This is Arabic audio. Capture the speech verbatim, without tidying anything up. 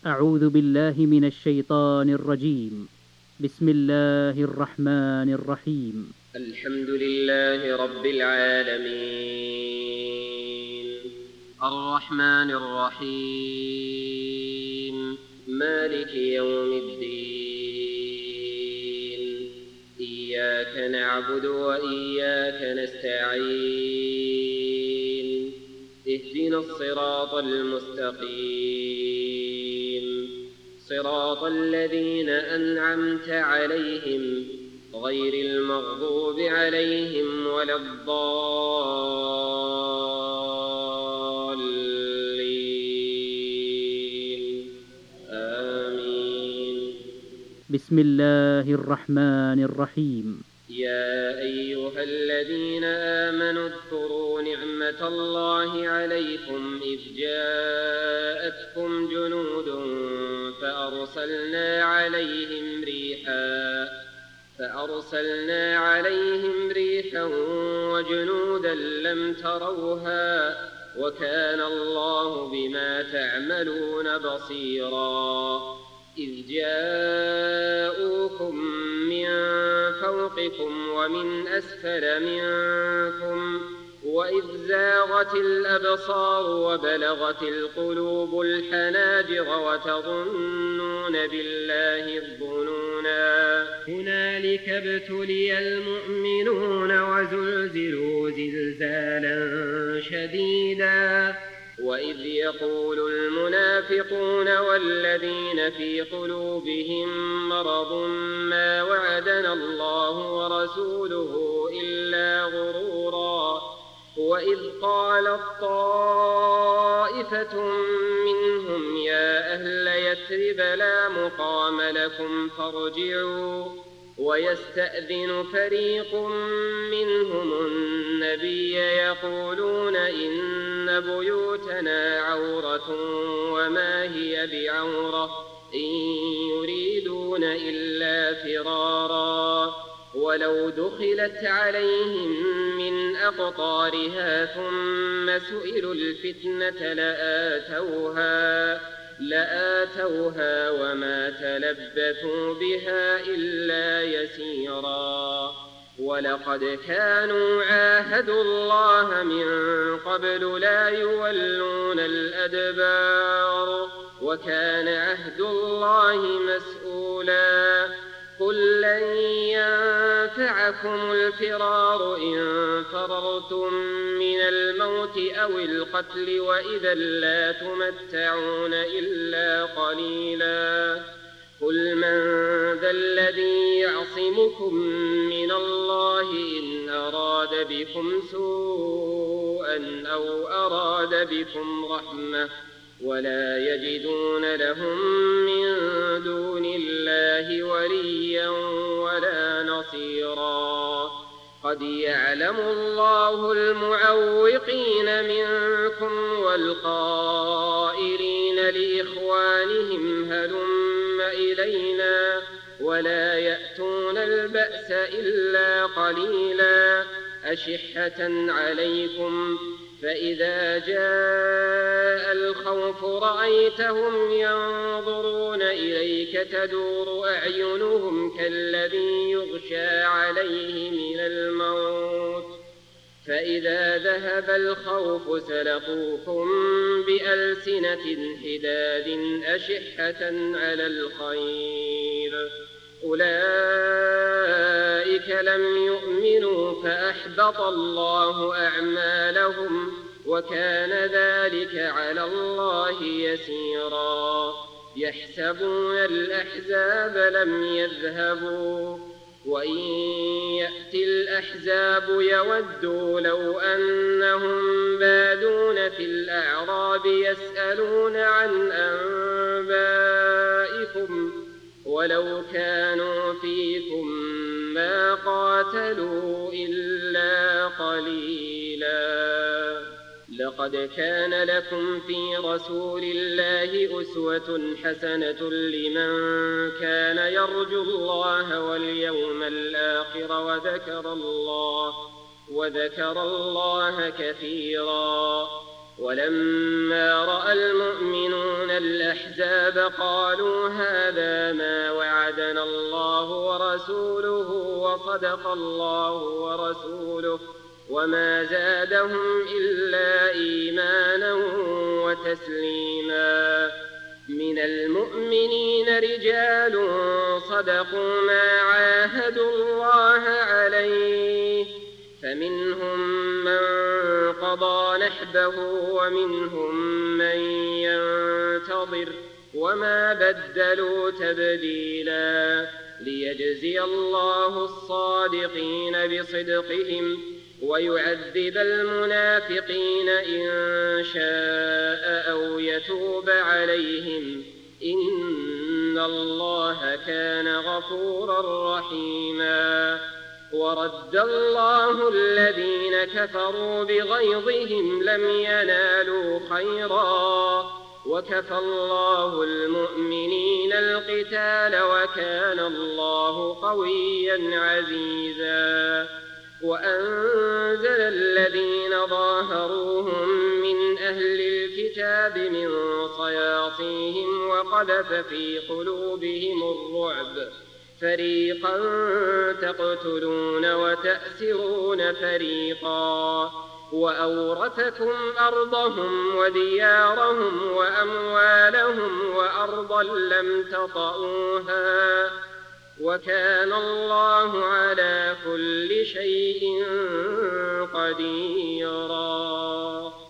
أعوذ بالله من الشيطان الرجيم. بسم الله الرحمن الرحيم. الحمد لله رب العالمين الرحمن الرحيم مالك يوم الدين إياك نعبد وإياك نستعين اهدنا الصراط المستقيم صراط الذين أنعمت عليهم غير المغضوب عليهم ولا الضالين آمين. بسم الله الرحمن الرحيم. يا أيها الذين آمنوا اذكروا نعمة الله عليكم إذ جاءتكم جنود فأرسلنا عليهم ريحا فأرسلنا عليهم ريحا وجنودا لم تروها وكان الله بما تعملون بصيرا. إذ جاءوكم من فوقكم ومن أسفل منكم وإذ زاغت الأبصار وبلغت القلوب الحناجر وتظنون بالله الظنونا هنالك ابتلي المؤمنون وزلزلوا زلزالا شديدا. وإذ يقول المنافقون والذين في قلوبهم مرض ما وعدنا الله ورسوله إلا غرورا. وإذ قالت طائفة منهم يا أهل يثرب لا مقام لكم فارجعوا ويستأذن فريق منهم النبي يقولون إن بيوتنا عورة وما هي بعورة إن يريدون إلا فرارا. ولو دخلت عليهم من أقطارها ثم سئلوا الفتنة لآتوها لآتوها وما تلبثوا بها إلا يسيرا. ولقد كانوا عاهدوا الله من قبل لا يولون الأدبار وكان عهد الله مسؤولا. قل لن ينفعكم الفرار إن فررتم من الموت أو القتل وإذا لا تمتعون إلا قليلا. قل من ذا الذي يعصمكم من الله إن أراد بكم سوءا أو أراد بكم رحمة ولا يجدون لهم من دون الله وليا ولا نصيرا. قد يعلم الله المعوقين منكم والقائلين لإخوانهم هلم إلينا ولا يأتون البأس إلا قليلا أشحة عليكم فإذا جاء الخوف رأيتهم ينظرون إليك تدور أعينهم كالذي يغشى عليه من الموت فإذا ذهب الخوف سلقوكم بألسنة حداد أشحة على الخير أولئك لم يؤمنوا فأحبط الله أعمالهم وكان ذلك على الله يسيرا. يحسبون الأحزاب لم يذهبوا وإن يأتي الأحزاب يودوا لو أنهم بادون في الأعراب يسألون عن أنبائكم ولو كانوا فيكم ما قاتلوا إلا قليلا. لقد كان لكم في رسول الله أسوة حسنة لمن كان يرجو الله واليوم الآخر وذكر الله وذكر الله كثيرا. ولما رأى المؤمنون الأحزاب قالوا هذا ما وعدنا الله ورسوله وصدق الله ورسوله وما زادهم إلا إيمانا وتسليما. من المؤمنين رجال صدقوا ما عاهدوا الله عليه فمنهم من قضى نحبه ومنهم من ينتظر وما بدلوا تبديلا، ليجزي الله الصادقين بصدقهم ويعذب المنافقين إن شاء أو يتوب عليهم إن الله كان غفورا رحيما. ورد الله الذين كفروا بغيظهم لم ينالوا خيرا وكفى الله المؤمنين القتال وكان الله قويا عزيزا. وأنزل الذين ظاهروهم من أهل الكتاب من صياصيهم وقذف في قلوبهم الرعب فريقا تقتلون وتأسرون فريقا وأورثكم أرضهم وديارهم وأموالهم وأرضا لم تطئوها وكان الله على كل شيء قديرا.